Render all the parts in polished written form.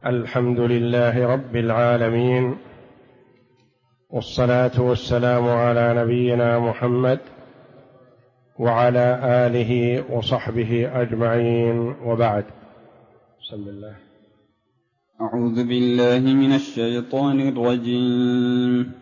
الحمد لله رب العالمين، والصلاة والسلام على نبينا محمد وعلى آله وصحبه أجمعين، وبعد. بسم الله. أعوذ بالله من الشيطان الرجيم.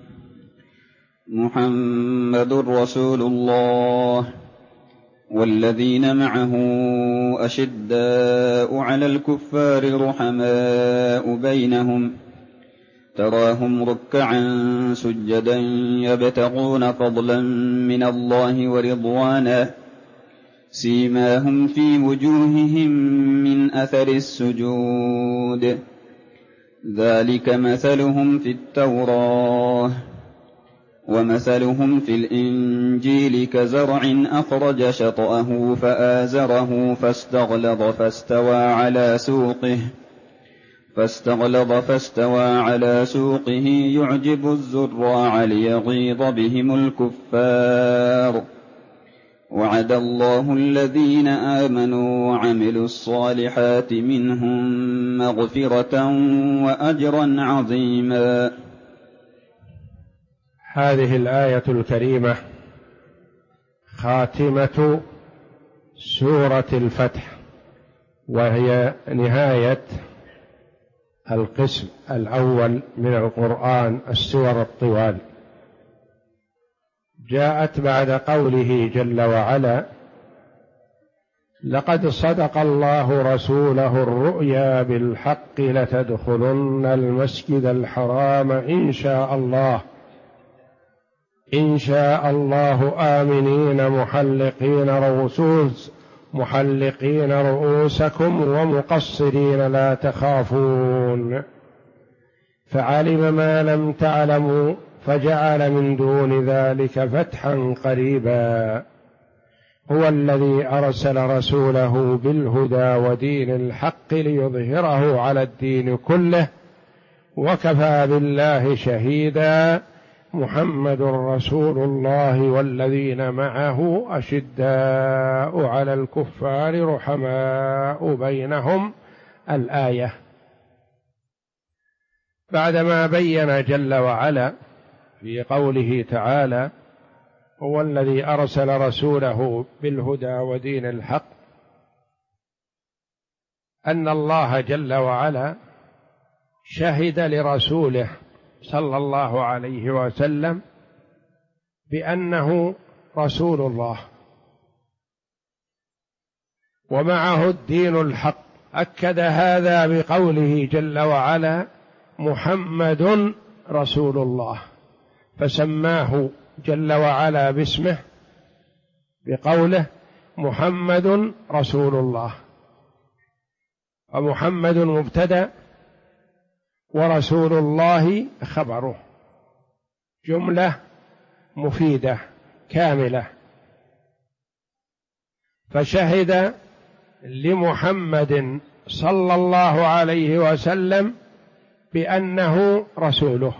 محمد رسول الله والذين معه أشداء على الكفار رحماء بينهم، تراهم ركعا سجدا يبتغون فضلا من الله ورضوانا، سيماهم في وجوههم من أثر السجود، ذلك مثلهم في التوراة ومثلهم في الإنجيل كزرع أخرج شطأه فآزره فاستغلظ على سوقه يعجب الزراع ليغيظ بهم الكفار. وعد الله الذين آمنوا وعملوا الصالحات منهم مغفرة وأجرا عظيما. هذه الآية الكريمة خاتمة سورة الفتح، وهي نهاية القسم الأول من القرآن، السور الطوال. جاءت بعد قوله جل وعلا: لقد صدق الله رسوله الرؤيا بالحق لتدخلن المسجد الحرام إن شاء الله آمنين محلقين رؤوسكم ومقصرين لا تخافون، فعلم ما لم تعلموا فجعل من دون ذلك فتحا قريبا. هو الذي أرسل رسوله بالهدى ودين الحق ليظهره على الدين كله، وكفى بالله شهيدا. محمد رسول الله والذين معه أشداء على الكفار رحماء بينهم. الآية بعدما بين جل وعلا في قوله تعالى: هو الذي أرسل رسوله بالهدى ودين الحق، أن الله جل وعلا شهد لرسوله صلى الله عليه وسلم بأنه رسول الله ومعه الدين الحق. أكد هذا بقوله جل وعلا: محمد رسول الله، فسماه جل وعلا باسمه بقوله محمد رسول الله. ومحمد مبتدأ ورسول الله خبره، جملة مفيدة كاملة. فشهد لمحمد صلى الله عليه وسلم بأنه رسوله،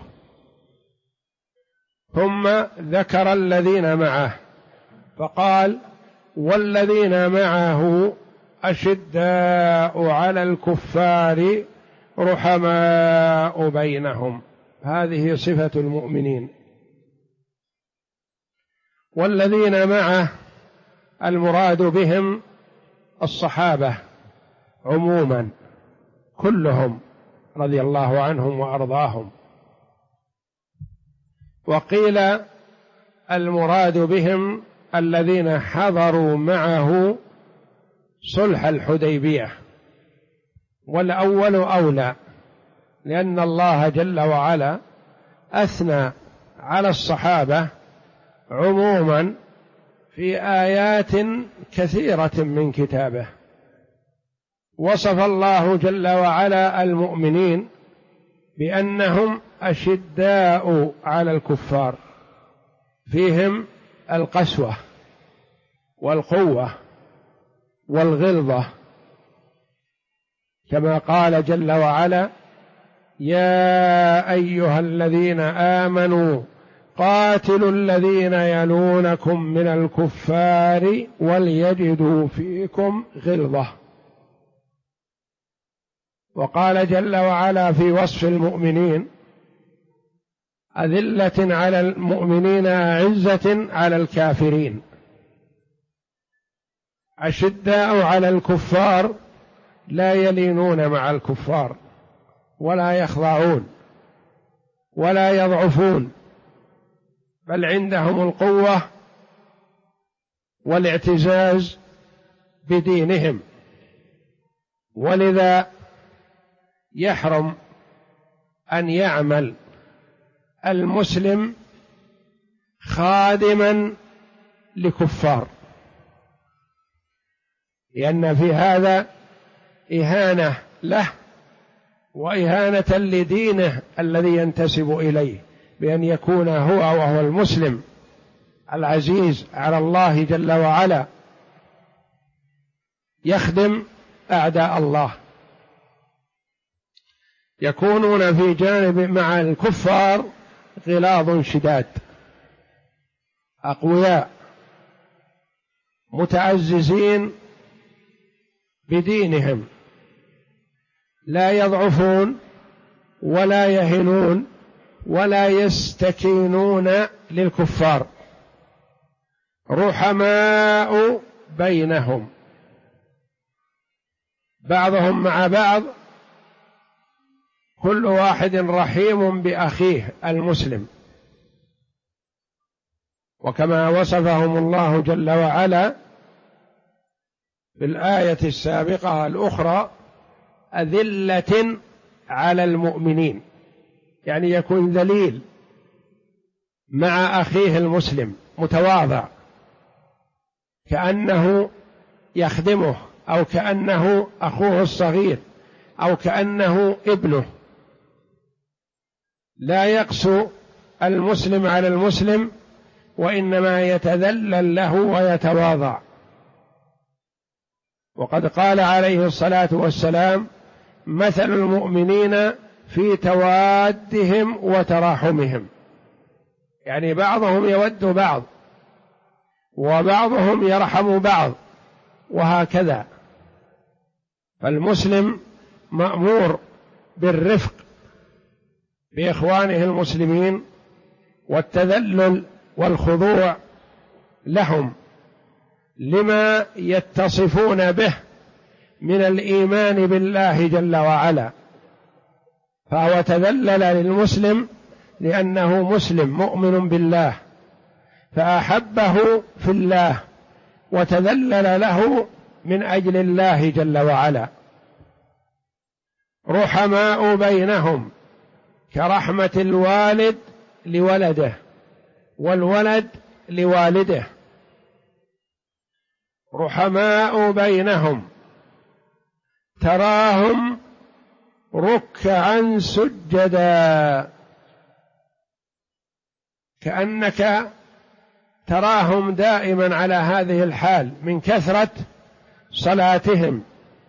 ثم ذكر الذين معه فقال: والذين معه أشداء على الكفار رحماء بينهم. هذه صفة المؤمنين. والذين معه المراد بهم الصحابة عموما كلهم رضي الله عنهم وأرضاهم، وقيل المراد بهم الذين حضروا معه صلح الحديبية، والأول أولى، لأن الله جل وعلا أثنى على الصحابة عموما في آيات كثيرة من كتابه. وصف الله جل وعلا المؤمنين بأنهم أشداء على الكفار، فيهم القسوة والقوة والغلظة، كما قال جل وعلا: يا أيها الذين آمنوا قاتلوا الذين يلونكم من الكفار وليجدوا فيكم غلظة. وقال جل وعلا في وصف المؤمنين: أذلة على المؤمنين أعزة على الكافرين أشداء على الكفار لا يلينون مع الكفار ولا يخضعون ولا يضعفون، بل عندهم القوة والاعتزاز بدينهم. ولذا يحرم أن يعمل المسلم خادما لكفار، لأن في هذا إهانة له وإهانة لدينه الذي ينتسب إليه، بأن يكون هو وهو المسلم العزيز على الله جل وعلا يخدم أعداء الله، يكونون في جانب مع الكفار غلاظ شداد أقوياء متعززين بدينهم، لا يضعفون ولا يهنون ولا يستكينون للكفار، رحماء بينهم، بعضهم مع بعض، كل واحد رحيم بأخيه المسلم. وكما وصفهم الله جل وعلا في الآية السابقة الأخرى: أذلة على المؤمنين، يعني يكون ذليل مع أخيه المسلم متواضع، كأنه يخدمه أو كأنه أخوه الصغير أو كأنه ابنه، لا يقسو المسلم على المسلم وإنما يتذلل له ويتواضع. وقد قال عليه الصلاة والسلام: مثل المؤمنين في توادهم وتراحمهم، يعني بعضهم يود بعض وبعضهم يرحم بعض، وهكذا. فالمسلم مأمور بالرفق بإخوانه المسلمين والتذلل والخضوع لهم لما يتصفون به من الإيمان بالله جل وعلا، فهو تذلل للمسلم لأنه مسلم مؤمن بالله فأحبه في الله وتذلل له من أجل الله جل وعلا. رحماء بينهم كرحمة الوالد لولده والولد لوالده، رحماء بينهم تراهم ركعا سجدا، كأنك تراهم دائما على هذه الحال من كثرة صلاتهم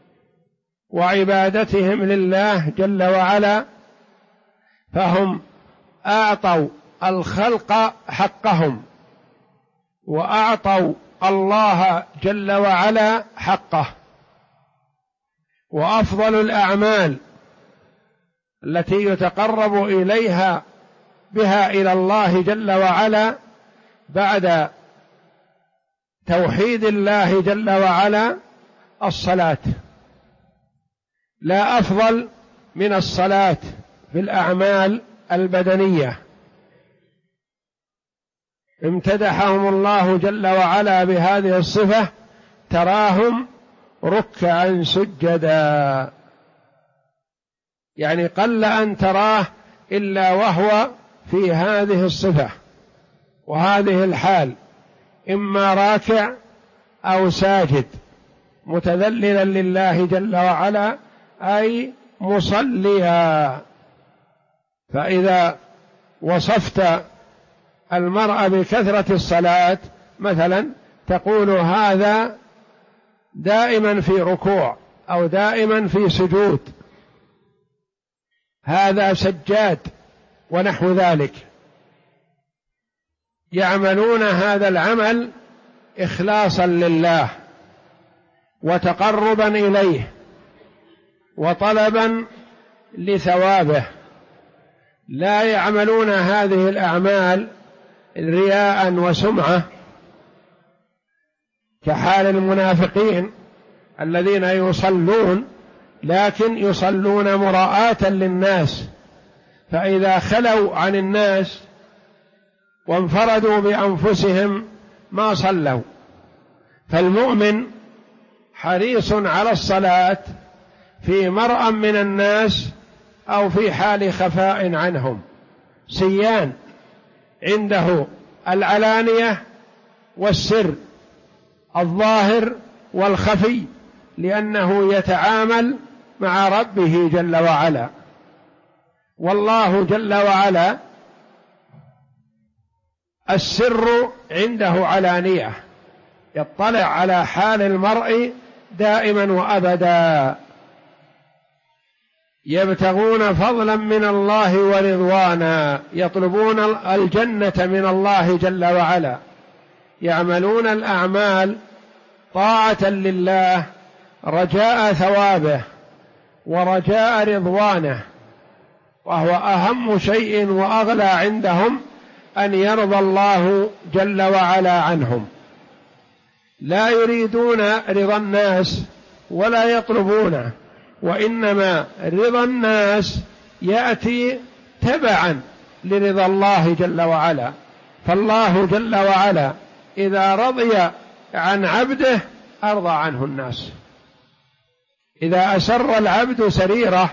وعبادتهم لله جل وعلا، فهم أعطوا الخلق حقهم وأعطوا الله جل وعلا حقه. وأفضل الأعمال التي يتقرب إليها بها إلى الله جل وعلا بعد توحيد الله جل وعلا الصلاة، لا أفضل من الصلاة في الأعمال البدنية. امتدحهم الله جل وعلا بهذه الصفة: تراهم ركعا سجدا، يعني قل أن تراه إلا وهو في هذه الصفة وهذه الحال، إما راكع أو ساجد متذللا لله جل وعلا، أي مصليا. فإذا وصفت المرء بكثرة الصلاة مثلا تقول هذا دائما في ركوع أو دائما في سجود، هذا سجاد ونحو ذلك، يعملون هذا العمل إخلاصا لله وتقربا إليه وطلبا لثوابه، لا يعملون هذه الأعمال رياء وسمعة كحال المنافقين الذين يصلون لكن يصلون مراءة للناس، فإذا خلوا عن الناس وانفردوا بأنفسهم ما صلوا. فالمؤمن حريص على الصلاة في مرأى من الناس أو في حال خفاء عنهم، سيان عنده العلانية والسر، الظاهر والخفي، لأنه يتعامل مع ربه جل وعلا. والله جل وعلا السر عنده علانية، يطلع على حال المرء دائما وأبدا. يبتغون فضلا من الله ورضوانا، يطلبون الجنة من الله جل وعلا، يعملون الأعمال طاعة لله رجاء ثوابه ورجاء رضوانه، وهو أهم شيء وأغلى عندهم أن يرضى الله جل وعلا عنهم. لا يريدون رضا الناس ولا يطلبونه، وإنما رضا الناس يأتي تبعا لرضا الله جل وعلا. فالله جل وعلا إذا رضي عن عبده أرضى عنه الناس. إذا أسر العبد سريرة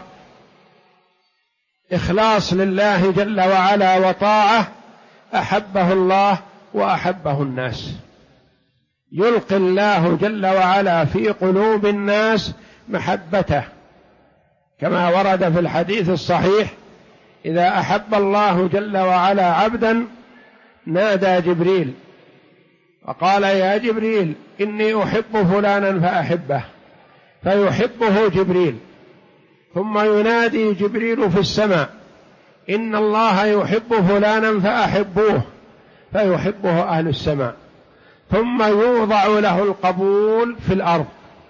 إخلاص لله جل وعلا وطاعة أحبه الله وأحبه الناس. يلقي الله جل وعلا في قلوب الناس محبته، كما ورد في الحديث الصحيح: إذا أحب الله جل وعلا عبدا نادى جبريل وقال: يا جبريل إني أحب فلانا فأحبه، فيحبه جبريل. ثم ينادي جبريل في السماء: إن الله يحب فلانا فأحبوه، فيحبه أهل السماء. ثم يوضع له القبول في الأرض،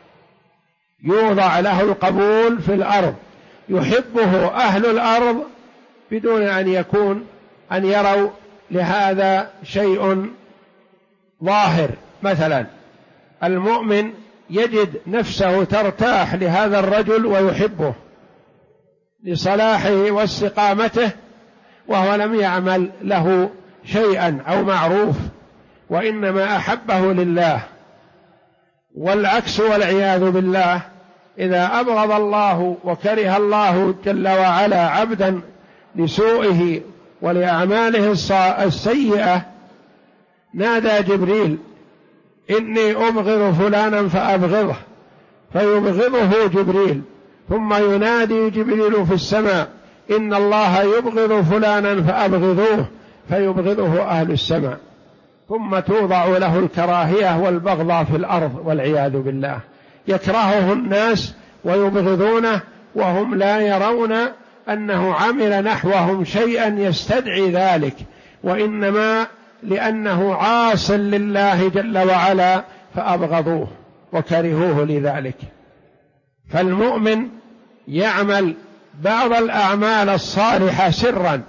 يوضع له القبول في الأرض، يحبه أهل الأرض بدون أن يروا لهذا شيء ظاهر. مثلا المؤمن يجد نفسه ترتاح لهذا الرجل ويحبه لصلاحه واستقامته، وهو لم يعمل له شيئا أو معروف، وإنما أحبه لله. والعكس والعياذ بالله، إذا أبغض الله وكره الله جل وعلا عبدا لسوءه ولأعماله السيئة نادى جبريل: إني أبغض فلانا فأبغضه، فيبغضه جبريل. ثم ينادي جبريل في السماء: إن الله يبغض فلانا فأبغضوه، فيبغضه أهل السماء. ثم توضع له الكراهية والبغضاء في الأرض والعياذ بالله، يكرهه الناس ويبغضونه وهم لا يرون أنه عمل نحوهم شيئا يستدعي ذلك، وإنما لأنه عاص لله جل وعلا فأبغضوه وكرهوه لذلك. فالمؤمن يعمل بعض الأعمال الصالحة سرا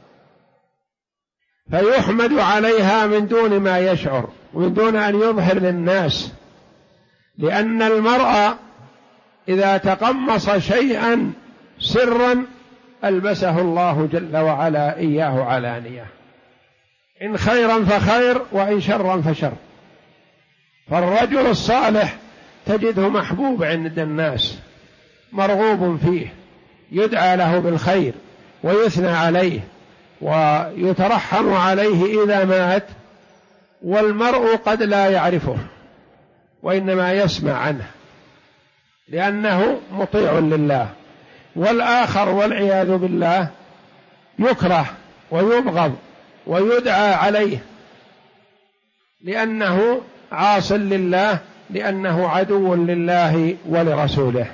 فيحمد عليها من دون ما يشعر ومن دون أن يظهر للناس، لأن المرء إذا تقمص شيئا سرا ألبسه الله جل وعلا إياه علانية، إن خيرا فخير وإن شرا فشر. فالرجل الصالح تجده محبوب عند الناس، مرغوب فيه، يدعى له بالخير ويثنى عليه ويترحم عليه إذا مات، والمرء قد لا يعرفه وإنما يسمع عنه لأنه مطيع لله. والآخر والعياذ بالله يكره ويبغض ويدعى عليه لأنه عاص لله، لأنه عدو لله ولرسوله.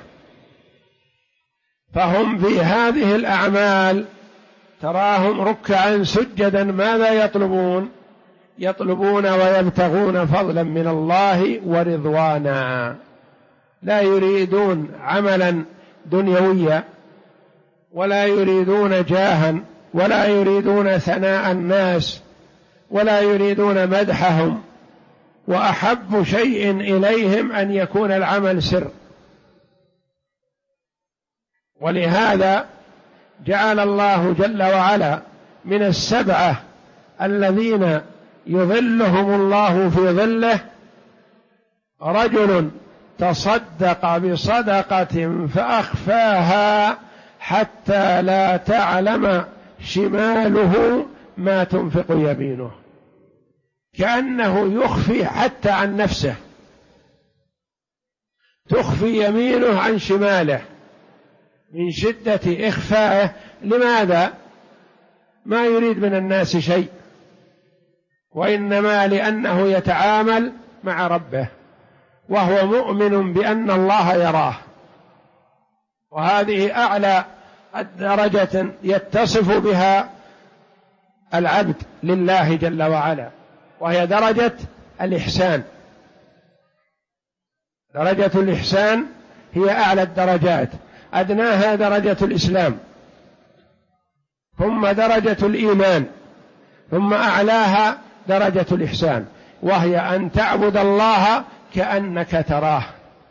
فهم في هذه الأعمال تراهم ركعا سجدا ماذا يطلبون؟ يطلبون ويبتغون فضلا من الله ورضوانا، لا يريدون عملا دنيوية، ولا يريدون جاها، ولا يريدون ثناء الناس، ولا يريدون مدحهم، وأحب شيء إليهم أن يكون العمل سر. ولهذا جعل الله جل وعلا من السبعة الذين يظلهم الله في ظله رجل تصدق بصدقة فأخفاها حتى لا تعلم شماله ما تنفق يمينه، كأنه يخفي حتى عن نفسه، تخفي يمينه عن شماله من شدة إخفائه. لماذا؟ ما يريد من الناس شيء، وإنما لأنه يتعامل مع ربه وهو مؤمن بأن الله يراه. وهذه أعلى درجة يتصف بها العبد لله جل وعلا، وهي درجة الإحسان. درجة الإحسان هي أعلى الدرجات، أدناها درجة الإسلام، ثم درجة الإيمان، ثم أعلاها درجة الإحسان، وهي أن تعبد الله كأنك تراه،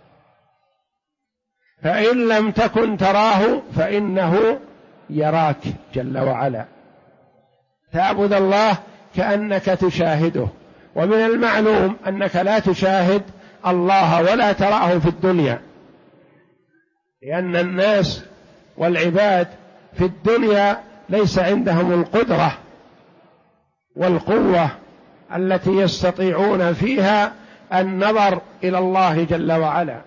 فإن لم تكن تراه فإنه يراك جل وعلا. تعبد الله كأنك تشاهده، ومن المعلوم أنك لا تشاهد الله ولا تراه في الدنيا، لأن الناس والعباد في الدنيا ليس عندهم القدرة والقوة التي يستطيعون فيها النظر إلى الله جل وعلا،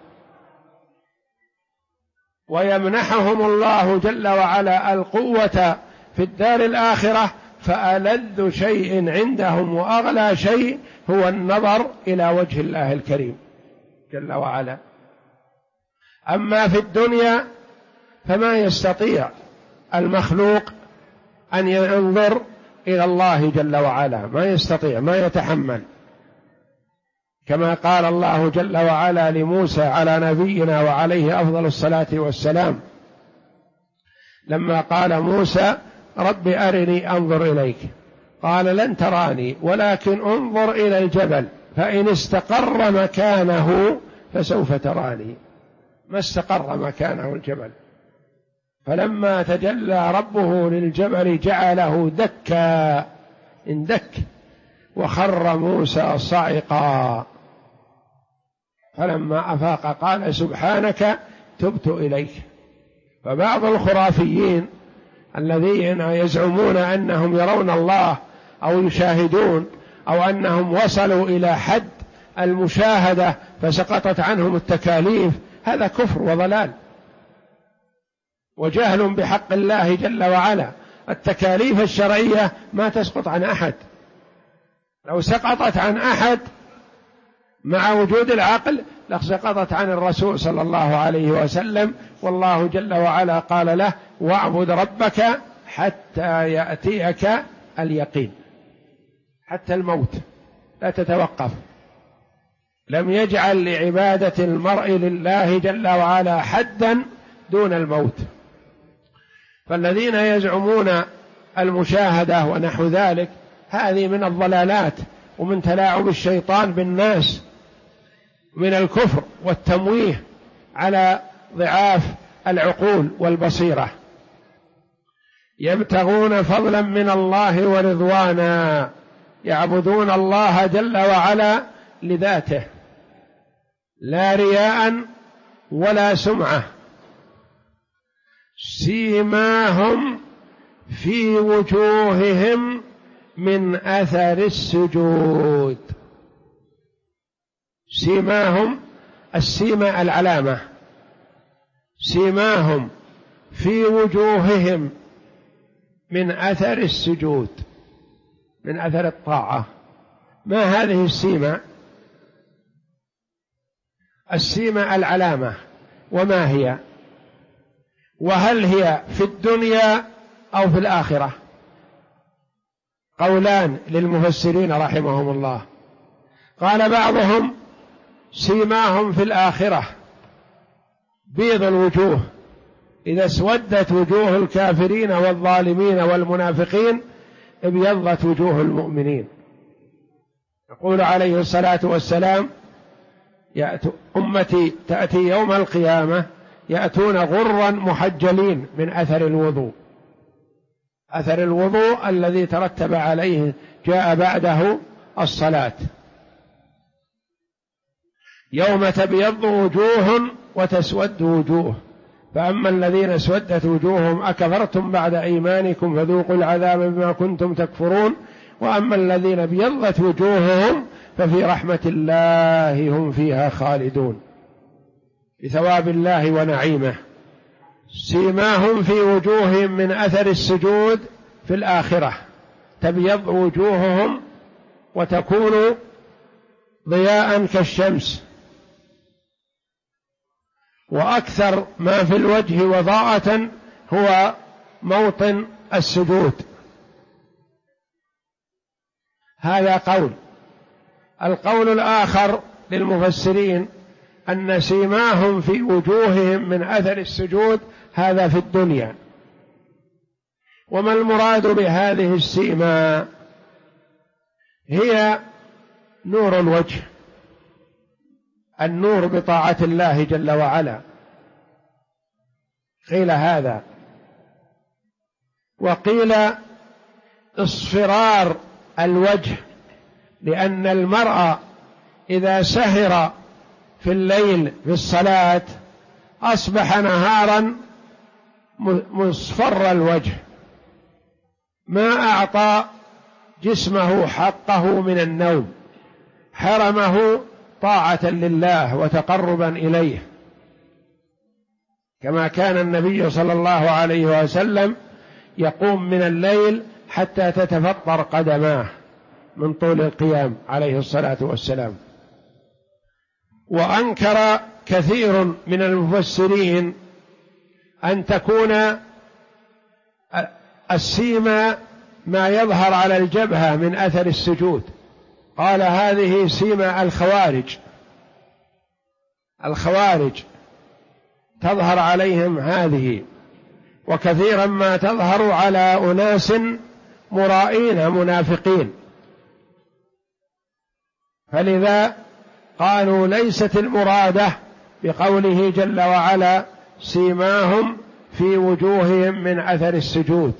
ويمنحهم الله جل وعلا القوة في الدار الآخرة، فألذ شيء عندهم وأغلى شيء هو النظر إلى وجه الله الكريم جل وعلا. أما في الدنيا فما يستطيع المخلوق أن ينظر إلى الله جل وعلا، ما يستطيع، ما يتحمل، كما قال الله جل وعلا لموسى على نبينا وعليه أفضل الصلاة والسلام لما قال موسى رب أرني أنظر إليك، قال لن تراني ولكن انظر إلى الجبل فإن استقر مكانه فسوف تراني. ما استقر مكانه الجبل، فلما تجلى ربه للجبل جعله دكا، اندك وخر موسى صعقا، فلما أفاق قال سبحانك تبت إليك. فبعض الخرافيين الذين يزعمون أنهم يرون الله أو يشاهدون أو أنهم وصلوا إلى حد المشاهدة فسقطت عنهم التكاليف، هذا كفر وضلال وجهل بحق الله جل وعلا. التكاليف الشرعية ما تسقط عن أحد، لو سقطت عن أحد مع وجود العقل لسقطت عن الرسول صلى الله عليه وسلم، والله جل وعلا قال له واعبد ربك حتى يأتيك اليقين، حتى الموت لا تتوقف. لم يجعل لعبادة المرء لله جل وعلا حدا دون الموت. فالذين يزعمون المشاهدة ونحو ذلك هذه من الضلالات ومن تلاعب الشيطان بالناس، من الكفر والتمويه على ضعاف العقول والبصيرة. يبتغون فضلا من الله ورضوانا، يعبدون الله جل وعلا لذاته لا رياء ولا سمعة. سيماهم في وجوههم من أثر السجود. سيماهم، السيمة العلامة، سيماهم في وجوههم من أثر السجود، من أثر الطاعة. ما هذه السيمة؟ السيمة العلامة. وما هي؟ وهل هي في الدنيا أو في الآخرة؟ قولان للمفسرين رحمهم الله. قال بعضهم سيماهم في الآخرة، بيض الوجوه إذا اسودت وجوه الكافرين والظالمين والمنافقين ابيضت وجوه المؤمنين. يقول عليه الصلاة والسلام: أمتي تأتي يوم القيامة يأتون غرا محجلين من أثر الوضوء. أثر الوضوء الذي ترتب عليه جاء بعده الصلاة. يوم تبيض وجوه وتسود وجوه، فأما الذين اسودت وجوههم أكفرتم بعد إيمانكم فذوقوا العذاب بما كنتم تكفرون، وأما الذين ابيضت وجوههم ففي رحمة الله هم فيها خالدون بثواب الله ونعيمه. سيماهم في وجوههم من أثر السجود في الآخرة، تبيض وجوههم وتكون ضياء كالشمس، وأكثر ما في الوجه وضاءة هو موطن السجود. هذا قول. القول الآخر للمفسرين أن سيماهم في وجوههم من أثر السجود هذا في الدنيا. وما المراد بهذه السيما؟ هي نور الوجه، النور بطاعة الله جل وعلا، قيل هذا. وقيل اصفرار الوجه، لأن المرء إذا سهر في الليل في الصلاة أصبح نهارا مصفر الوجه، ما أعطى جسمه حقه من النوم، حرمه طاعة لله وتقربا إليه، كما كان النبي صلى الله عليه وسلم يقوم من الليل حتى تتفطر قدماه من طول القيام عليه الصلاة والسلام. وأنكر كثير من المفسرين أن تكون السيما ما يظهر على الجبهة من أثر السجود، قال هذه سيما الخوارج تظهر عليهم هذه، وكثيرا ما تظهر على أناس مرائين منافقين، فلذا قالوا ليست المرادة بقوله جل وعلا سيماهم في وجوههم من أثر السجود.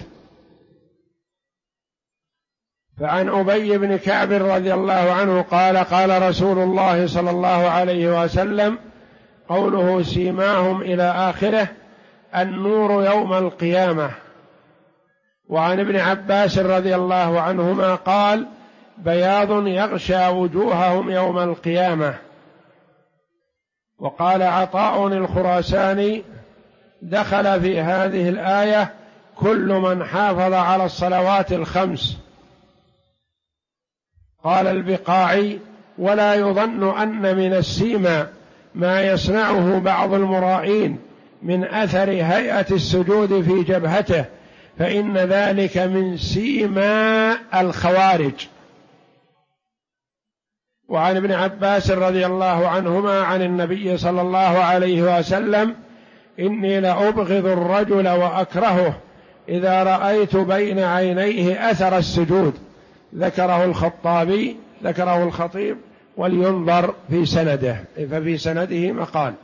فعن أبي بن كعب رضي الله عنه قال قال رسول الله صلى الله عليه وسلم قوله سيماهم إلى آخره النور يوم القيامة. وعن ابن عباس رضي الله عنهما قال بياض يغشى وجوههم يوم القيامة. وقال عطاء الخراساني دخل في هذه الآية كل من حافظ على الصلوات الخمس. قال البقاعي ولا يظن أن من السيما ما يصنعه بعض المرائين من أثر هيئة السجود في جبهته، فإن ذلك من سيما الخوارج. وعن ابن عباس رضي الله عنهما عن النبي صلى الله عليه وسلم إني لأبغض الرجل وأكرهه إذا رأيت بين عينيه أثر السجود. ذكره الخطيب ولينظر في سنده، ففي سنده مقال.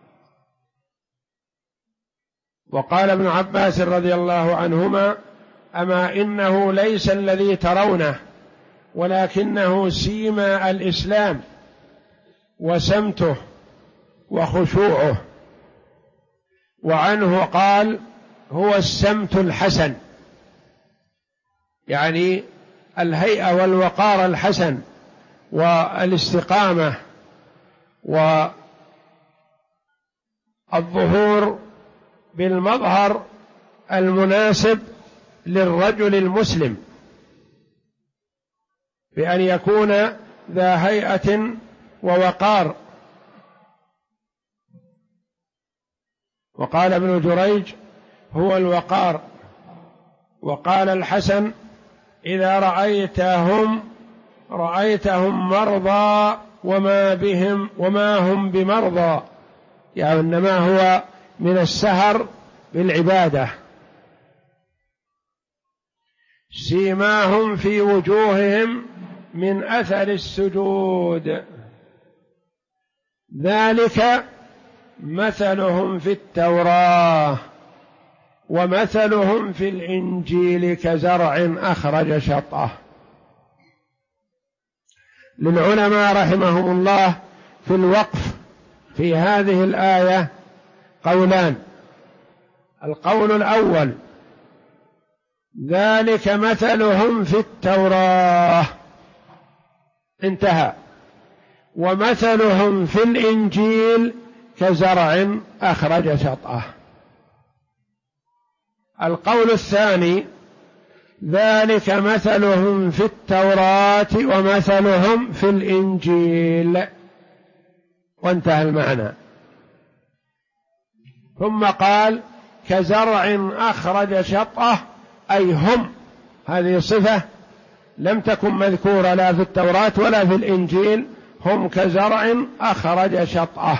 وقال ابن عباس رضي الله عنهما أما إنه ليس الذي ترونه ولكنه سيما الإسلام وسمته وخشوعه. وعنه قال هو السمت الحسن، يعني الهيئة والوقار الحسن والاستقامة والظهور بالمظهر المناسب للرجل المسلم، بأن يكون ذا هيئة ووقار. وقال ابن جريج هو الوقار. وقال الحسن إذا رأيتهم مرضى وما هم بمرضى، يعني إنما هو من السهر بالعبادة. سيماهم في وجوههم من أثر السجود، ذلك مثلهم في التوراة ومثلهم في الإنجيل كزرع أخرج شطأه. للعلماء رحمهم الله في الوقف في هذه الآية قولان. القول الأول: ذلك مثلهم في التوراة، انتهى. ومثلهم في الإنجيل كزرع أخرج شطأه. القول الثاني: ذلك مثلهم في التوراة ومثلهم في الإنجيل، وانتهى المعنى. ثم قال: كزرع أخرج شطأه، أي هم، هذه صفة لم تكن مذكورة لا في التوراة ولا في الإنجيل، هم كزرع أخرج شطأه.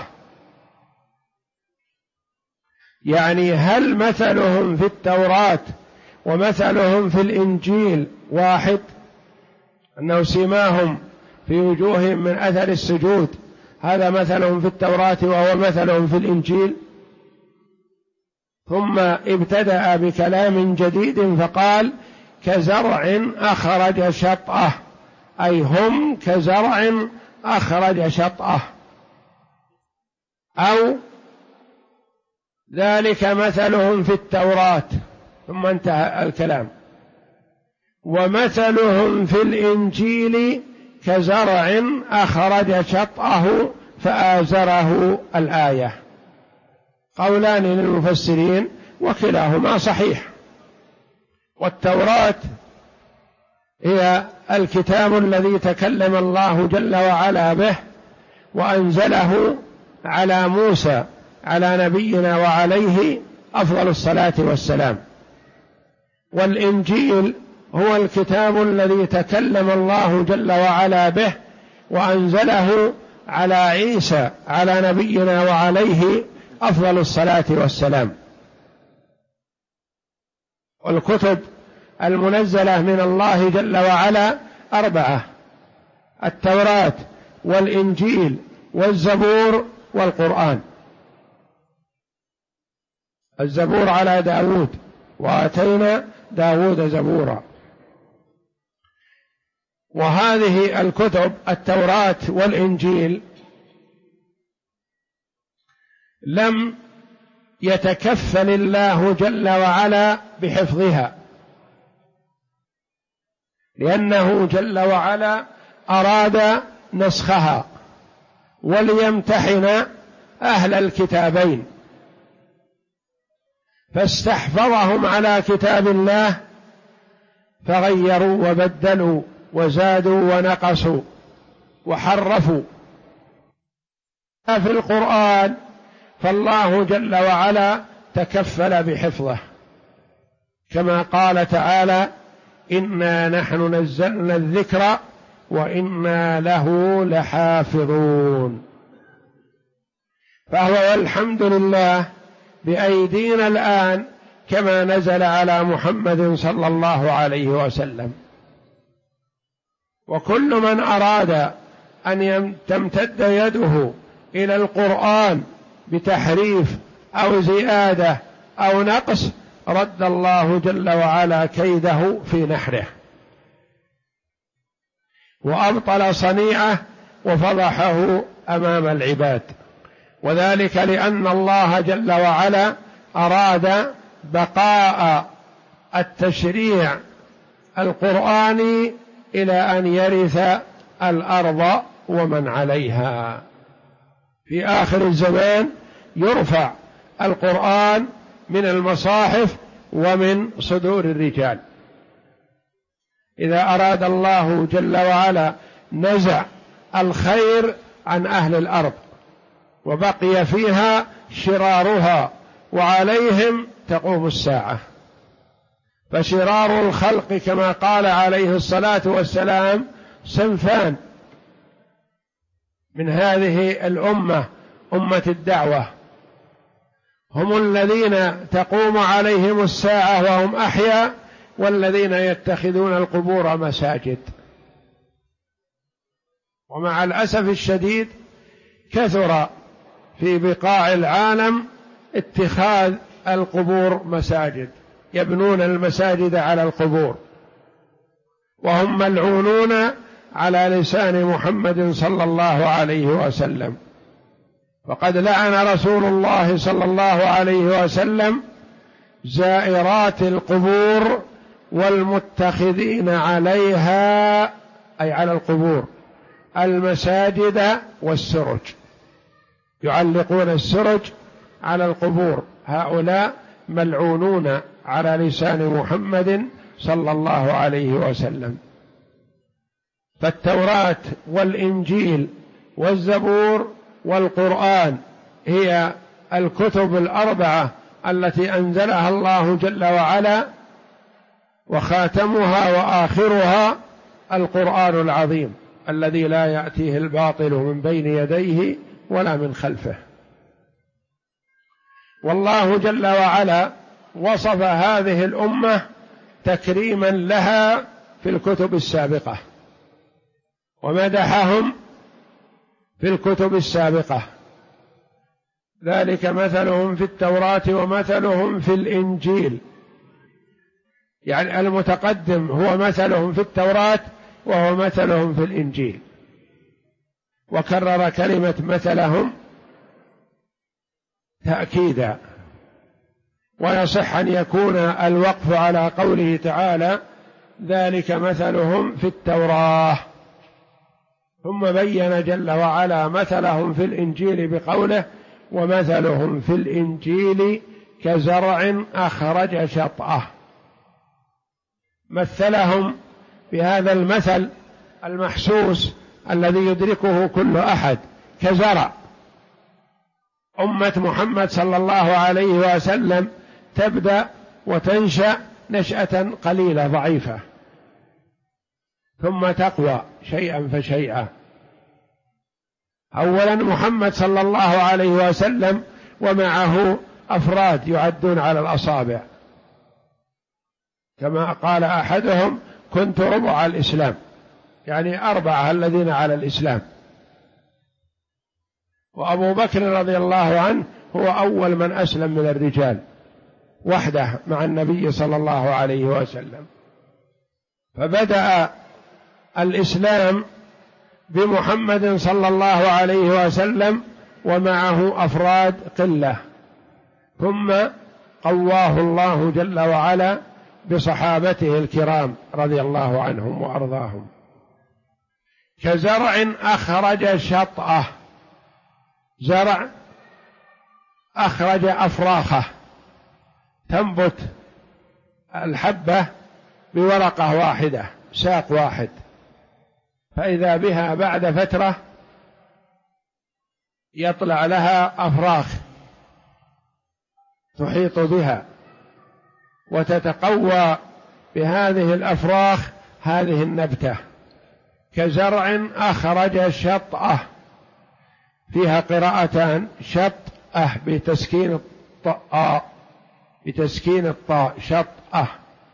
يعني هل مثلهم في التوراة ومثلهم في الإنجيل واحد؟ أنه سيماهم في وجوههم من أثر السجود، هذا مثلهم في التوراة وهو مثلهم في الإنجيل. ثم ابتدأ بكلام جديد فقال: كزرع أخرج شطأه، أي هم كزرع أخرج شطأه. أو ذلك مثلهم في التوراة، ثم انتهى الكلام. ومثلهم في الإنجيل كزرع أخرج شطأه فآزره الآية. قولان للمفسرين وكلاهما صحيح. والتوراة هي الكتاب الذي تكلم الله جل وعلا به وأنزله على موسى على نبينا وعليه أفضل الصلاة والسلام. والإنجيل هو الكتاب الذي تكلم الله جل وعلا به وأنزله على عيسى على نبينا وعليه أفضل الصلاة والسلام. والكتب المنزلة من الله جل وعلا 4: التوراة والإنجيل والزبور والقرآن. الزبور على داود، وآتينا داود زبورا. وهذه الكتب التوراة والإنجيل لم يتكفل الله جل وعلا بحفظها، لأنه جل وعلا أراد نسخها وليمتحن أهل الكتابين، فاستحفظهم على كتاب الله فغيروا وبدلوا وزادوا ونقصوا وحرفوا. في القرآن فالله جل وعلا تكفل بحفظه، كما قال تعالى: إنا نحن نزلنا الذكر وإنا له لحافظون. فهو والحمد لله بأيدينا الآن كما نزل على محمد صلى الله عليه وسلم. وكل من أراد أن تمتد يده إلى القرآن بتحريف أو زيادة أو نقص رد الله جل وعلا كيده في نحره، وأبطل صنيعه وفضحه أمام العباد. وذلك لأن الله جل وعلا أراد بقاء التشريع القرآني إلى أن يرث الأرض ومن عليها. في آخر الزمان يرفع القرآن من المصاحف ومن صدور الرجال. إذا أراد الله جل وعلا نزع الخير عن أهل الأرض وبقي فيها شرارها، وعليهم تقوم الساعة. فشرار الخلق كما قال عليه الصلاة والسلام صنفان من هذه الأمة، أمة الدعوة: هم الذين تقوم عليهم الساعة وهم أحياء، والذين يتخذون القبور مساجد. ومع الأسف الشديد كثر في بقاع العالم اتخاذ القبور مساجد، يبنون المساجد على القبور، وهم ملعونون على لسان محمد صلى الله عليه وسلم. وقد لعن رسول الله صلى الله عليه وسلم زائرات القبور والمتخذين عليها، أي على القبور، المساجد والسرج، يعلقون السرج على القبور، هؤلاء ملعونون على لسان محمد صلى الله عليه وسلم. فالتوراة والإنجيل والزبور والقرآن هي الكتب الأربعة التي أنزلها الله جل وعلا، وخاتمها وآخرها القرآن العظيم الذي لا يأتيه الباطل من بين يديه ولا من خلفه. والله جل وعلا وصف هذه الأمة تكريما لها في الكتب السابقة، ومدحهم في الكتب السابقة، ذلك مثلهم في التوراة ومثلهم في الإنجيل، يعني المتقدم هو مثلهم في التوراة وهو مثلهم في الإنجيل، وكرر كلمة مثلهم تأكيدا. ويصح أن يكون الوقف على قوله تعالى ذلك مثلهم في التوراة، ثم بين جل وعلا مثلهم في الإنجيل بقوله ومثلهم في الإنجيل كزرع أخرج شطأه. مثلهم بهذا المثل المحسوس الذي يدركه كل أحد، كزرع. أمة محمد صلى الله عليه وسلم تبدأ وتنشأ نشأة قليلة ضعيفة، ثم تقوى شيئا فشيئا. أولا محمد صلى الله عليه وسلم ومعه أفراد يعدون على الأصابع، كما قال أحدهم كنت ربع الإسلام، يعني أربعة الذين على الإسلام. وأبو بكر رضي الله عنه هو أول من أسلم من الرجال وحده مع النبي صلى الله عليه وسلم. فبدأ الإسلام بمحمد صلى الله عليه وسلم ومعه أفراد قلة، ثم قواه الله جل وعلا بصحابته الكرام رضي الله عنهم وأرضاهم. كزرع أخرج شطأه، زرع أخرج أفراخه، تنبت الحبة بورقة واحدة، ساق واحد، فإذا بها بعد فترة يطلع لها أفراخ تحيط بها، وتتقوى بهذه الأفراخ هذه النبتة. كزرع أخرج شطأه، فيها قراءتان، شطأه بتسكين الطاء، بتسكين الطاء شطأه،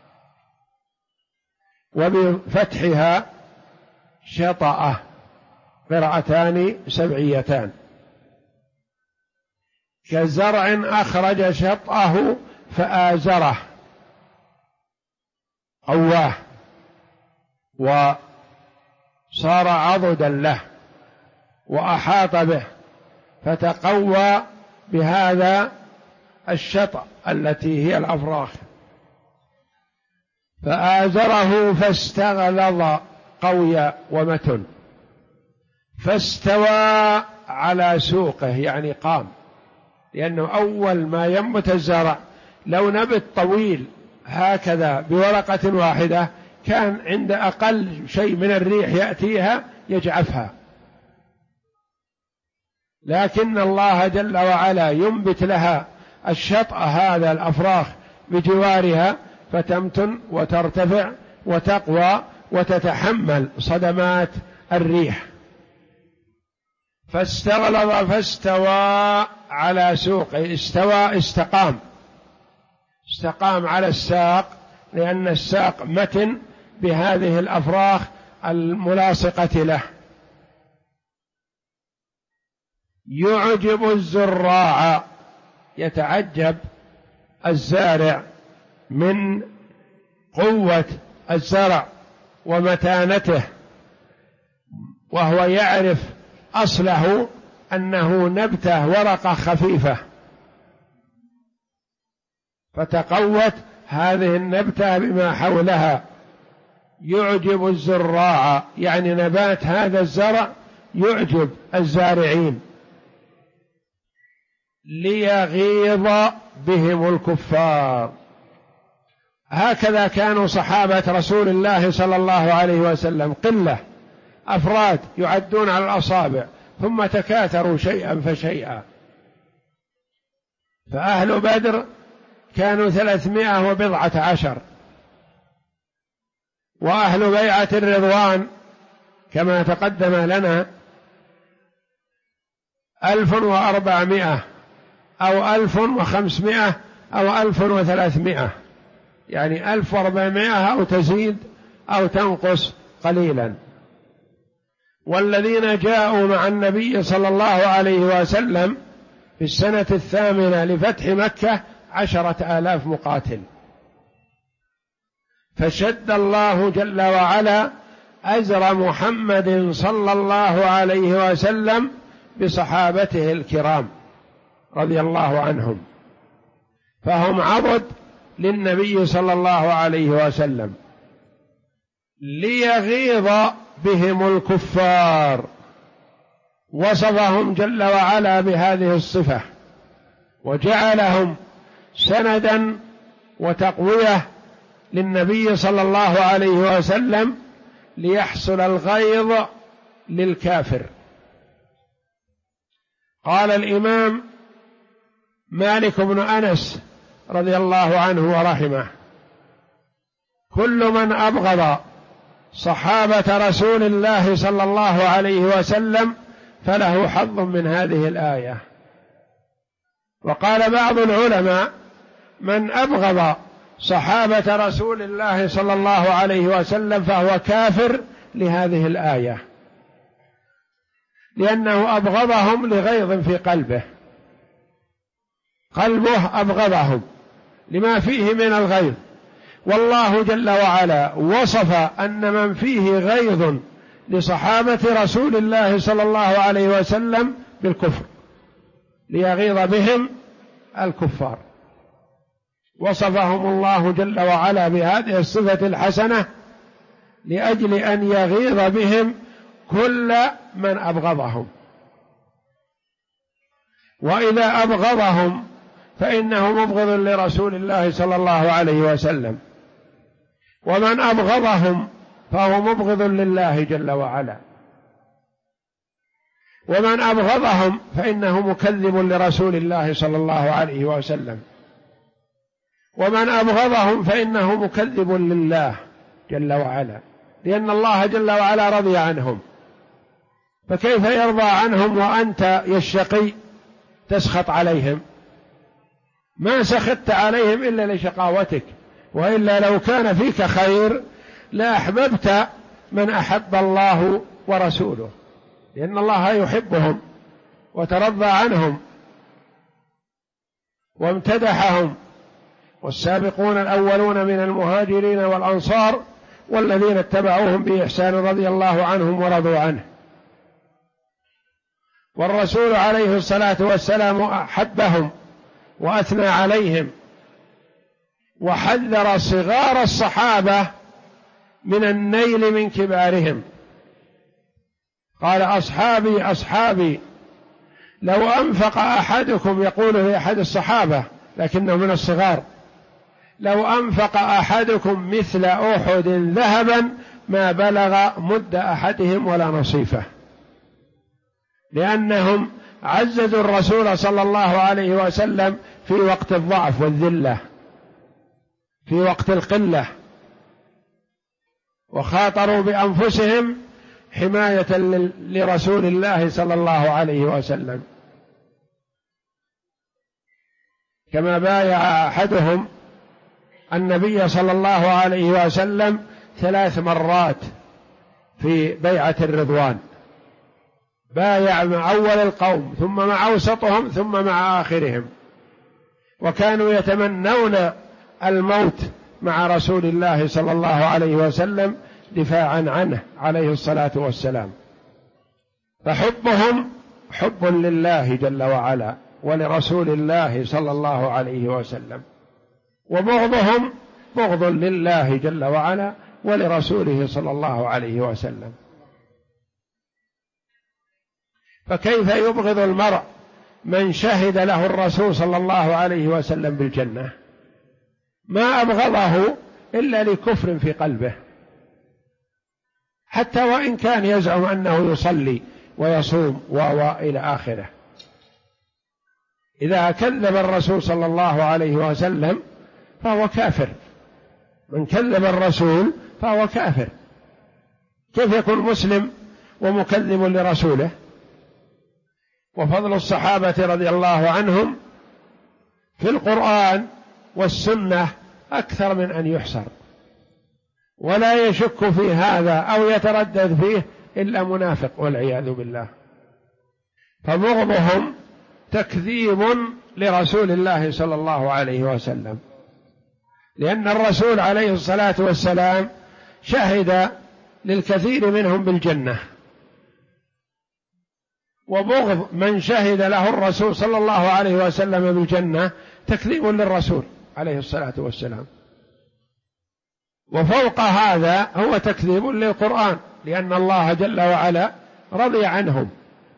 وبفتحها شطأه، قراءتان سبعيتان. كزرع أخرج شطأه فآزره، قواه وصار عضدا له وأحاط به، فتقوى بهذا الشطأ التي هي الأفراخ. فآزره فاستغلظ، قوي ومتن. فاستوى على سوقه، يعني قام، لأنه أول ما ينبت الزرع لو نبت طويل هكذا بورقة واحدة كان عند أقل شيء من الريح يأتيها يجعفها، لكن الله جل وعلا ينبت لها الشطأ هذا الأفراخ بجوارها، فتمتن وترتفع وتقوى وتتحمل صدمات الريح. فاستغلظ فاستوى على سوقه. استقام على الساق، لأن الساق متن بهذه الأفراخ الملاصقة له. يعجب الزراع، يتعجب الزارع من قوة الزرع ومتانته، وهو يعرف أصله أنه نبتة ورقة خفيفة، فتقوت هذه النبتة بما حولها. يعجب الزراع يعني نبات هذا الزرع يعجب الزارعين. ليغيظ بهم الكفار. هكذا كانوا صحابة رسول الله صلى الله عليه وسلم، قلة أفراد يعدون على الأصابع، ثم تكاثروا شيئا فشيئا. فأهل بدر كانوا 310، وأهل بيعة الرضوان كما تقدم لنا 1400 أو 1500 أو 1300، يعني 1400 أو تزيد أو تنقص قليلا. والذين جاءوا مع النبي صلى الله عليه وسلم في السنة 8 لفتح مكة 10,000 مقاتل. فشد الله جل وعلا أزر محمد صلى الله عليه وسلم بصحابته الكرام رضي الله عنهم، فهم عضد للنبي صلى الله عليه وسلم. ليغيظ بهم الكفار، وصفهم جل وعلا بهذه الصفة، وجعلهم سندا وتقوية للنبي صلى الله عليه وسلم ليحصل الغيظ للكافر. قال الإمام مالك بن أنس رضي الله عنه ورحمه: كل من أبغض صحابة رسول الله صلى الله عليه وسلم فله حظ من هذه الآية. وقال بعض العلماء: من أبغض صحابة رسول الله صلى الله عليه وسلم فهو كافر لهذه الآية، لأنه أبغضهم لغيظ في قلبه أبغضهم لما فيه من الغيظ. والله جل وعلا وصف أن من فيه غيظ لصحابة رسول الله صلى الله عليه وسلم بالكفر، ليغيظ بهم الكفار. وصفهم الله جل وعلا بهذه الصفة الحسنة لأجل أن يغيظ بهم كل من أبغضهم. وإذا أبغضهم فإنه مبغض لرسول الله صلى الله عليه وسلم، ومن أبغضهم فهو مبغض لله جل وعلا، ومن أبغضهم فإنه مكذب لرسول الله صلى الله عليه وسلم، ومن أبغضهم فإنه مكذب لله جل وعلا، لأن الله جل وعلا رضي عنهم، فكيف يرضى عنهم وأنت يا الشقي تسخط عليهم؟ ما سخطت عليهم إلا لشقاوتك، وإلا لو كان فيك خير لأحببت من أحب الله ورسوله، لأن الله يحبهم وترضى عنهم وامتدحهم. والسابقون الأولون من المهاجرين والأنصار والذين اتبعوهم بإحسان رضي الله عنهم ورضوا عنه. والرسول عليه الصلاة والسلام أحبهم وأثنى عليهم، وحذر صغار الصحابة من النيل من كبارهم. قال: أصحابي أصحابي، لو أنفق أحدكم، يقول لأحد الصحابة لكنه من الصغار، لو أنفق أحدكم مثل أحد ذهبا ما بلغ مد أحدهم ولا نصيفه، لأنهم عززوا الرسول صلى الله عليه وسلم في وقت الضعف والذلة، في وقت القلة، وخاطروا بأنفسهم حماية لرسول الله صلى الله عليه وسلم، كما بايع أحدهم النبي صلى الله عليه وسلم 3 مرات في بيعة الرضوان، بايع مع أول القوم ثم مع أوسطهم ثم مع آخرهم، وكانوا يتمنون الموت مع رسول الله صلى الله عليه وسلم دفاعا عنه عليه الصلاة والسلام. فحبهم حب لله جل وعلا ولرسول الله صلى الله عليه وسلم، وبغضهم بغض لله جل وعلا ولرسوله صلى الله عليه وسلم. فكيف يبغض المرء من شهد له الرسول صلى الله عليه وسلم بالجنة؟ ما أبغضه إلا لكفر في قلبه، حتى وإن كان يزعم أنه يصلي ويصوم وإلى آخره. إذا كذب الرسول صلى الله عليه وسلم فهو كافر، من كذب الرسول فهو كافر. كيف يكون مسلم ومكذب لرسوله؟ وفضل الصحابة رضي الله عنهم في القرآن والسنة أكثر من أن يحصر، ولا يشك في هذا أو يتردد فيه إلا منافق والعياذ بالله. فبغضهم تكذيب لرسول الله صلى الله عليه وسلم، لأن الرسول عليه الصلاة والسلام شهد للكثير منهم بالجنة، وبغض من شهد له الرسول صلى الله عليه وسلم بالجنة تكذيب للرسول عليه الصلاة والسلام. وفوق هذا هو تكذيب للقرآن، لأن الله جل وعلا رضي عنهم.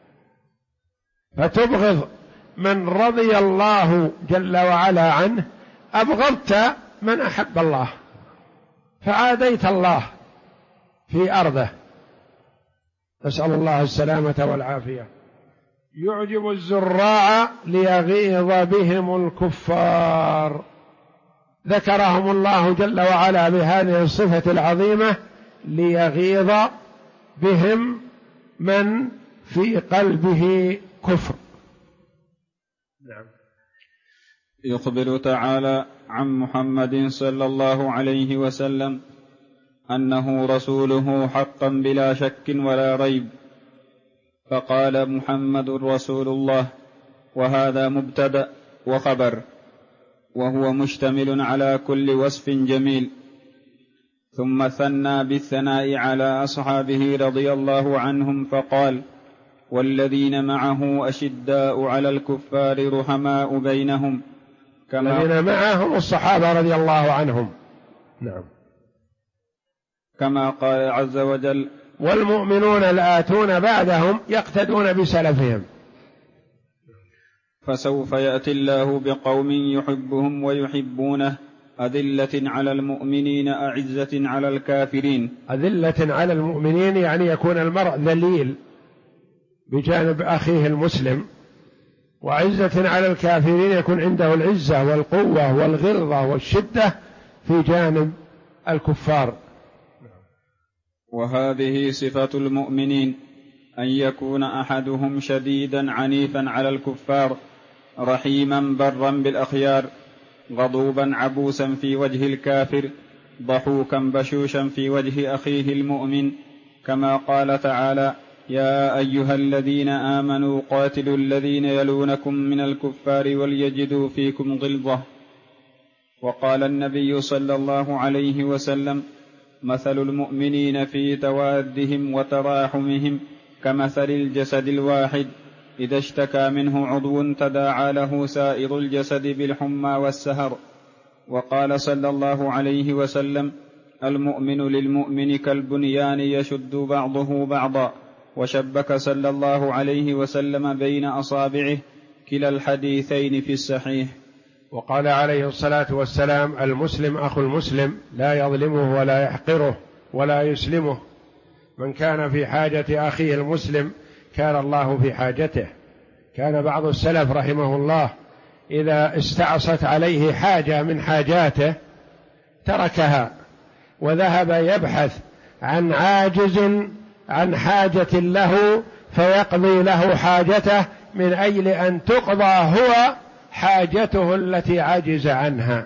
فتبغض من رضي الله جل وعلا عنه، أبغضت من أحب الله، فعاديت الله في أرضه، نسأل الله السلامة والعافية. يعجب الزراع ليغيظ بهم الكفار، ذكرهم الله جل وعلا بهذه الصفة العظيمة ليغيظ بهم من في قلبه كفر. نعم. يخبر تعالى عن محمد صلى الله عليه وسلم أنه رسوله حقا بلا شك ولا ريب، فقال محمد رسول الله، وهذا مبتدأ وخبر، وهو مشتمل على كل وصف جميل. ثم ثنى بالثناء على أصحابه رضي الله عنهم فقال: والذين معه أشداء على الكفار رحماء بينهم، الذين معهم الصحابة رضي الله عنهم. نعم. كما قال عز وجل: والمؤمنون الآتون بعدهم يقتدون بسلفهم. فسوف يأتي الله بقوم يحبهم ويحبونه، أذلة على المؤمنين أعزة على الكافرين. أذلة على المؤمنين يعني يكون المرء ذليل بجانب أخيه المسلم، وعزة على الكافرين يكون عنده العزة والقوة والغلظة والشدة في جانب الكفار. وهذه صفة المؤمنين، أن يكون أحدهم شديدا عنيفا على الكفار، رحيما برا بالأخيار، غضوبا عبوسا في وجه الكافر، ضحوكا بشوشا في وجه أخيه المؤمن، كما قال تعالى: يا أيها الذين آمنوا قاتلوا الذين يلونكم من الكفار وليجدوا فيكم غلظة. وقال النبي صلى الله عليه وسلم: مثل المؤمنين في توادهم وتراحمهم كمثل الجسد الواحد، إذا اشتكى منه عضو تداعى له سائر الجسد بالحمى والسهر. وقال صلى الله عليه وسلم: المؤمن للمؤمن كالبنيان يشد بعضه بعضا. وشبك صلى الله عليه وسلم بين أصابعه، كلا الحديثين في الصحيح. وقال عليه الصلاة والسلام: المسلم أخو المسلم، لا يظلمه ولا يحقره ولا يسلمه. من كان في حاجة أخيه المسلم كان الله في حاجته. كان بعض السلف رحمه الله إذا استعصت عليه حاجة من حاجاته تركها وذهب يبحث عن عاجز عن حاجة له فيقضي له حاجته من أجل أن تقضى هو حاجته التي عجز عنها.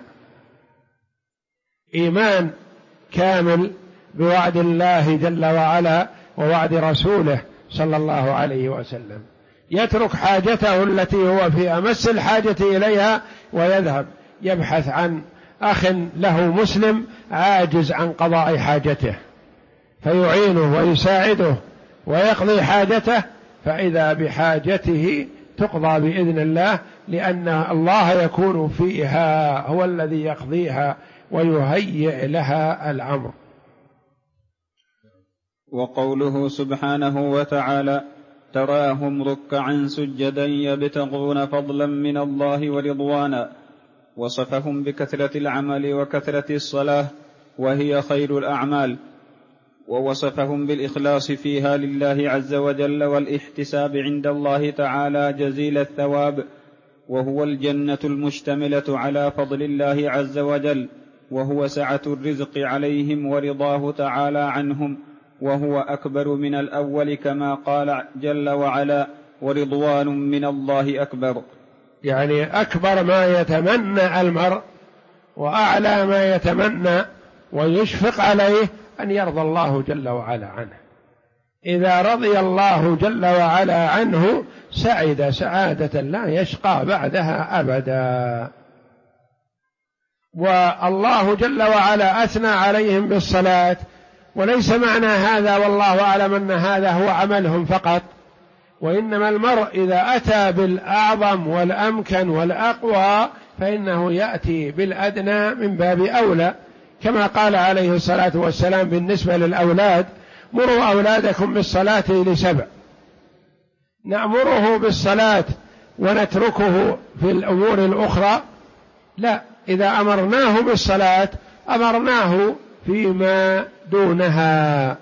إيمان كامل بوعد الله جل وعلا ووعد رسوله صلى الله عليه وسلم، يترك حاجته التي هو في أمس الحاجة إليها ويذهب يبحث عن أخ له مسلم عاجز عن قضاء حاجته فيعينه ويساعده ويقضي حاجته، فإذا بحاجته تقضى بإذن الله، لأن الله يكون فيها هو الذي يقضيها ويهيئ لها الأمر. وقوله سبحانه وتعالى: تراهم ركعا سجدا يبتغون فضلا من الله ورضوانا، وصفهم بكثرة العمل وكثرة الصلاة وهي خير الأعمال، ووصفهم بالإخلاص فيها لله عز وجل والاحتساب عند الله تعالى جزيل الثواب، وهو الجنة المشتملة على فضل الله عز وجل، وهو سعة الرزق عليهم ورضاه تعالى عنهم، وهو أكبر من الأول كما قال جل وعلا: ورضوان من الله أكبر. يعني أكبر ما يتمنى المرء وأعلى ما يتمنى ويشفق عليه أن يرضى الله جل وعلا عنه. إذا رضي الله جل وعلا عنه سعد سعادة لا يشقى بعدها أبدا. والله جل وعلا أثنى عليهم بالصلاة، وليس معنى هذا والله أعلم أن هذا هو عملهم فقط، وإنما المرء إذا أتى بالأعظم والأمكن والأقوى فإنه يأتي بالأدنى من باب أولى، كما قال عليه الصلاة والسلام بالنسبة للأولاد: مروا أولادكم بالصلاة ل7. نأمره بالصلاة ونتركه في الأمور الأخرى؟ لا، إذا أمرناه بالصلاة أمرناه فيما دونها.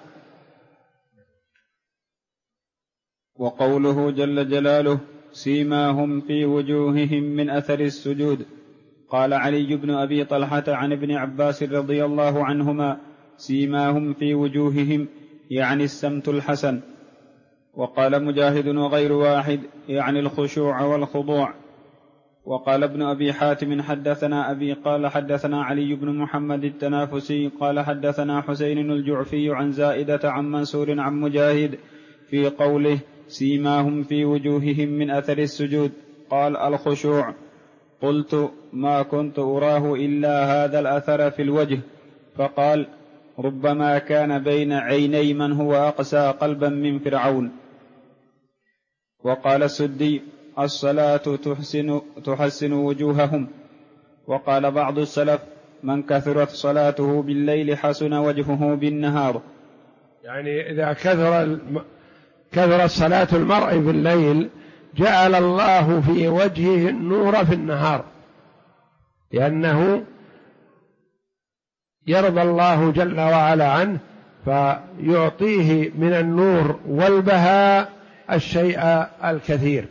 وقوله جل جلاله: سيماهم في وجوههم من أثر السجود. قال علي بن أبي طلحة عن ابن عباس رضي الله عنهما: سيماهم في وجوههم يعني السمت الحسن. وقال مجاهد وغير واحد يعني الخشوع والخضوع. وقال ابن أبي حاتم: حدثنا أبي قال حدثنا علي بن محمد التنافسي قال حدثنا حسين الجعفي عن زائدة عن منصور عن مجاهد في قوله: سيماهم في وجوههم من أثر السجود، قال: الخشوع. قلت: ما كنت أراه إلا هذا الأثر في الوجه. فقال: ربما كان بين عيني من هو أقسى قلبا من فرعون. وقال السدي: الصلاة تحسن وجوههم. وقال بعض السلف: من كثرت صلاته بالليل حسن وجهه بالنهار. يعني إذا كثرت صلاة المرء بالليل جعل الله في وجهه النور في النهار، لأنه يرضى الله جل وعلا عنه فيعطيه من النور والبهاء الشيء الكثير.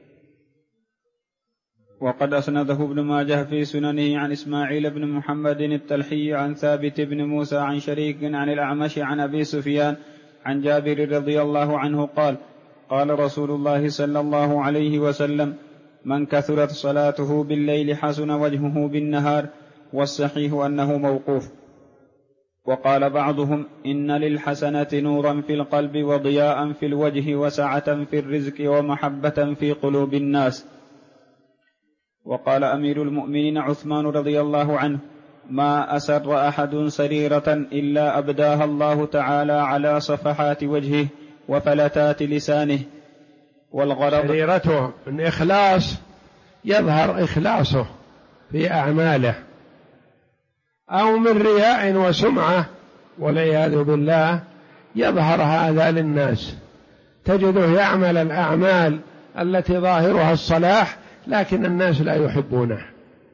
وقد أسنده ابن ماجه في سننه عن إسماعيل بن محمد التلحي عن ثابت بن موسى عن شريك عن الأعمش عن أبي سفيان عن جابر رضي الله عنه قال: قال رسول الله صلى الله عليه وسلم: من كثرت صلاته بالليل حسن وجهه بالنهار. والصحيح أنه موقوف. وقال بعضهم: إن للحسنة نورا في القلب وضياء في الوجه وسعة في الرزق ومحبة في قلوب الناس. وقال أمير المؤمنين عثمان رضي الله عنه: ما أسر أحد سريرة إلا أبداها الله تعالى على صفحات وجهه وفلتات لسانه. والغرض سريرته من إخلاص، يظهر إخلاصه في أعماله، أو من رياء وسمعة والعياذ بالله يظهر هذا للناس، تجده يعمل الأعمال التي ظاهرها الصلاح لكن الناس لا يحبونه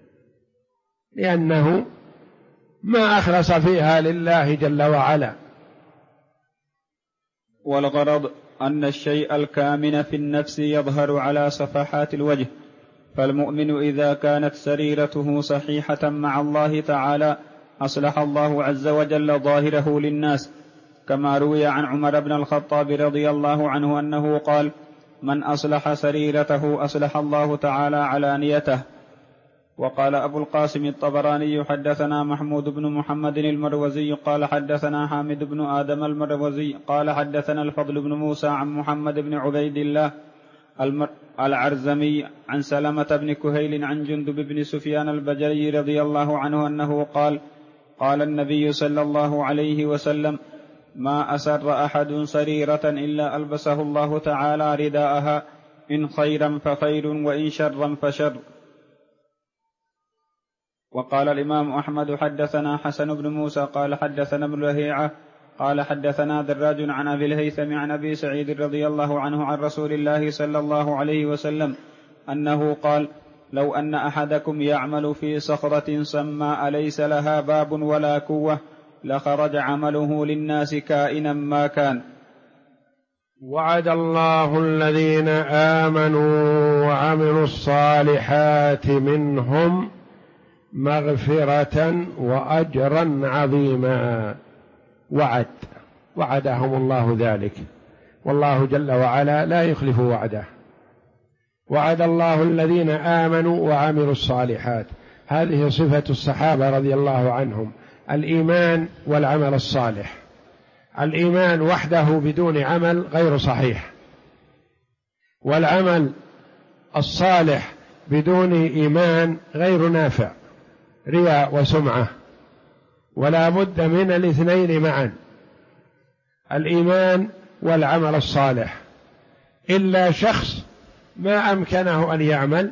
لأنه ما أخلص فيها لله جل وعلا. والغرض أن الشيء الكامن في النفس يظهر على صفحات الوجه، فالمؤمن إذا كانت سريرته صحيحة مع الله تعالى أصلح الله عز وجل ظاهره للناس، كما روي عن عمر بن الخطاب رضي الله عنه أنه قال: من أصلح سريرته أصلح الله تعالى علانيته. وقال أبو القاسم الطبراني: حدثنا محمود بن محمد المروزي قال حدثنا حامد بن آدم المروزي قال حدثنا الفضل بن موسى عن محمد بن عبيد الله العرزمي عن سلمة بن كهيل عن جندب بن سفيان البجلي رضي الله عنه أنه قال: قال النبي صلى الله عليه وسلم: ما أسر أحد سريرة إلا ألبسه الله تعالى رداءها، إن خيرا فخير وإن شرا فشر. وقال الإمام أحمد: حدثنا حسن بن موسى قال حدثنا ابن لهيعة قال حدثنا دراج عن أبي الهيثم عن أبي سعيد رضي الله عنه عن رسول الله صلى الله عليه وسلم أنه قال: لو أن أحدكم يعمل في صخرة صماء ليس لها باب ولا كوة لخرج عمله للناس كائنا ما كان. وعد الله الذين آمنوا وعملوا الصالحات منهم مغفرة وأجرا عظيما. وعدهم الله ذلك، والله جل وعلا لا يخلف وعده. وعد الله الذين آمنوا وعملوا الصالحات، هذه صفة الصحابة رضي الله عنهم، الإيمان والعمل الصالح. الإيمان وحده بدون عمل غير صحيح، والعمل الصالح بدون إيمان غير نافع، رياء وسمعة، ولا بد من الاثنين معا، الإيمان والعمل الصالح. إلا شخص ما أمكنه أن يعمل،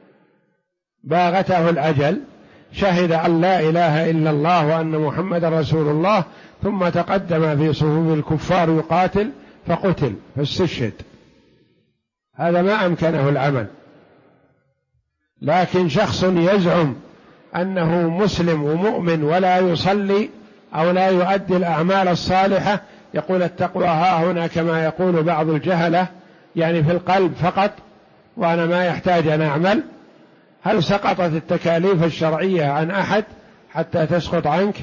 باغته الأجل، شهد أن لا إله إلا الله وأن محمد رسول الله، ثم تقدم في صفوف الكفار يقاتل فقتل فاستشهد، هذا ما أمكنه العمل. لكن شخص يزعم أنه مسلم ومؤمن ولا يصلي أو لا يؤدي الأعمال الصالحة، يقول التقوى ها هنا كما يقول بعض الجهلة، يعني في القلب فقط وأنا ما يحتاج أن أعمل. هل سقطت التكاليف الشرعية عن أحد حتى تسقط عنك؟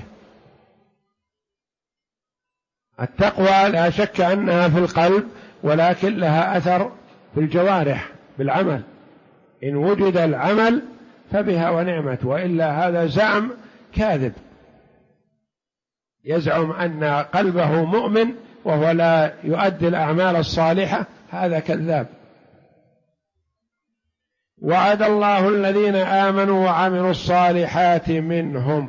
التقوى لا شك أنها في القلب، ولكن لها أثر في الجوارح بالعمل. إن وجد العمل فبها ونعمت، وإلا هذا زعم كاذب، يزعم أن قلبه مؤمن وهو لا يؤدي الأعمال الصالحة، هذا كذاب. وعد الله الذين آمنوا وعملوا الصالحات منهم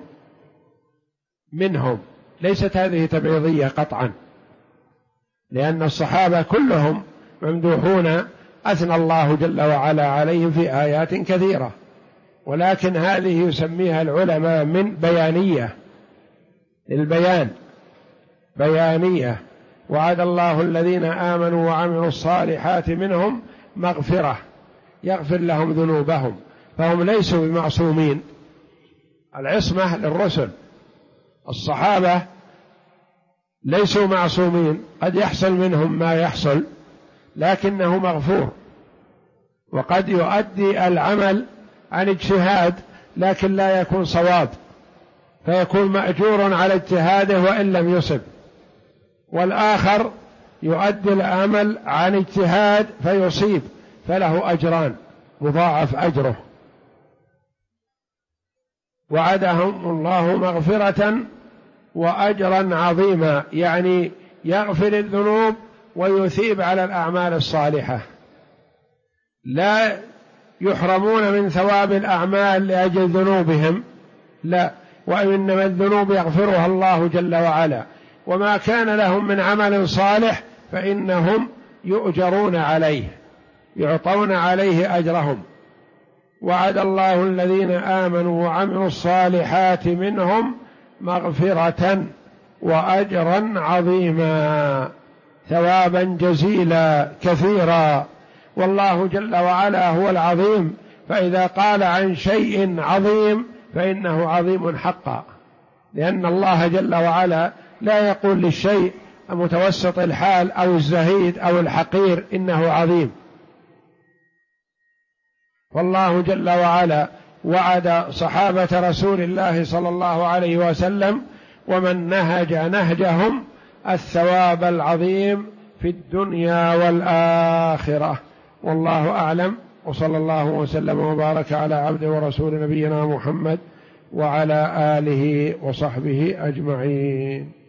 ليست هذه تبعيضية قطعا، لأن الصحابة كلهم ممدوحون أثنى الله جل وعلا عليهم في آيات كثيرة، ولكن هذه يسميها العلماء من بيانية، للبيان، بيانية. وعد الله الذين آمنوا وعملوا الصالحات منهم مغفرة، يغفر لهم ذنوبهم، فهم ليسوا بمعصومين، العصمة للرسل. الصحابة ليسوا معصومين، قد يحصل منهم ما يحصل، لكنه مغفور. وقد يؤدي العمل عن اجتهاد لكن لا يكون صواب، فيكون مأجور على اجتهاده وإن لم يصب، والآخر يؤدي العمل عن اجتهاد فيصيب، فله أجران مضاعف أجره. وعدهم الله مغفرة وأجرا عظيما، يعني يغفر الذنوب ويثيب على الأعمال الصالحة، لا يحرمون من ثواب الأعمال لأجل ذنوبهم، لا، وإنما الذنوب يغفرها الله جل وعلا، وما كان لهم من عمل صالح فإنهم يؤجرون عليه، يعطون عليه أجرهم. وعد الله الذين آمنوا وعملوا الصالحات منهم مغفرة وأجرا عظيما، ثوابا جزيلا كثيرا. والله جل وعلا هو العظيم، فإذا قال عن شيء عظيم فإنه عظيم حقا، لأن الله جل وعلا لا يقول للشيء متوسط الحال أو الزهيد أو الحقير إنه عظيم. والله جل وعلا وعد صحابة رسول الله صلى الله عليه وسلم ومن نهج نهجهم الثواب العظيم في الدنيا والآخرة. والله أعلم، وصلى الله وسلم وبارك على عبده ورسول نبينا محمد وعلى آله وصحبه أجمعين.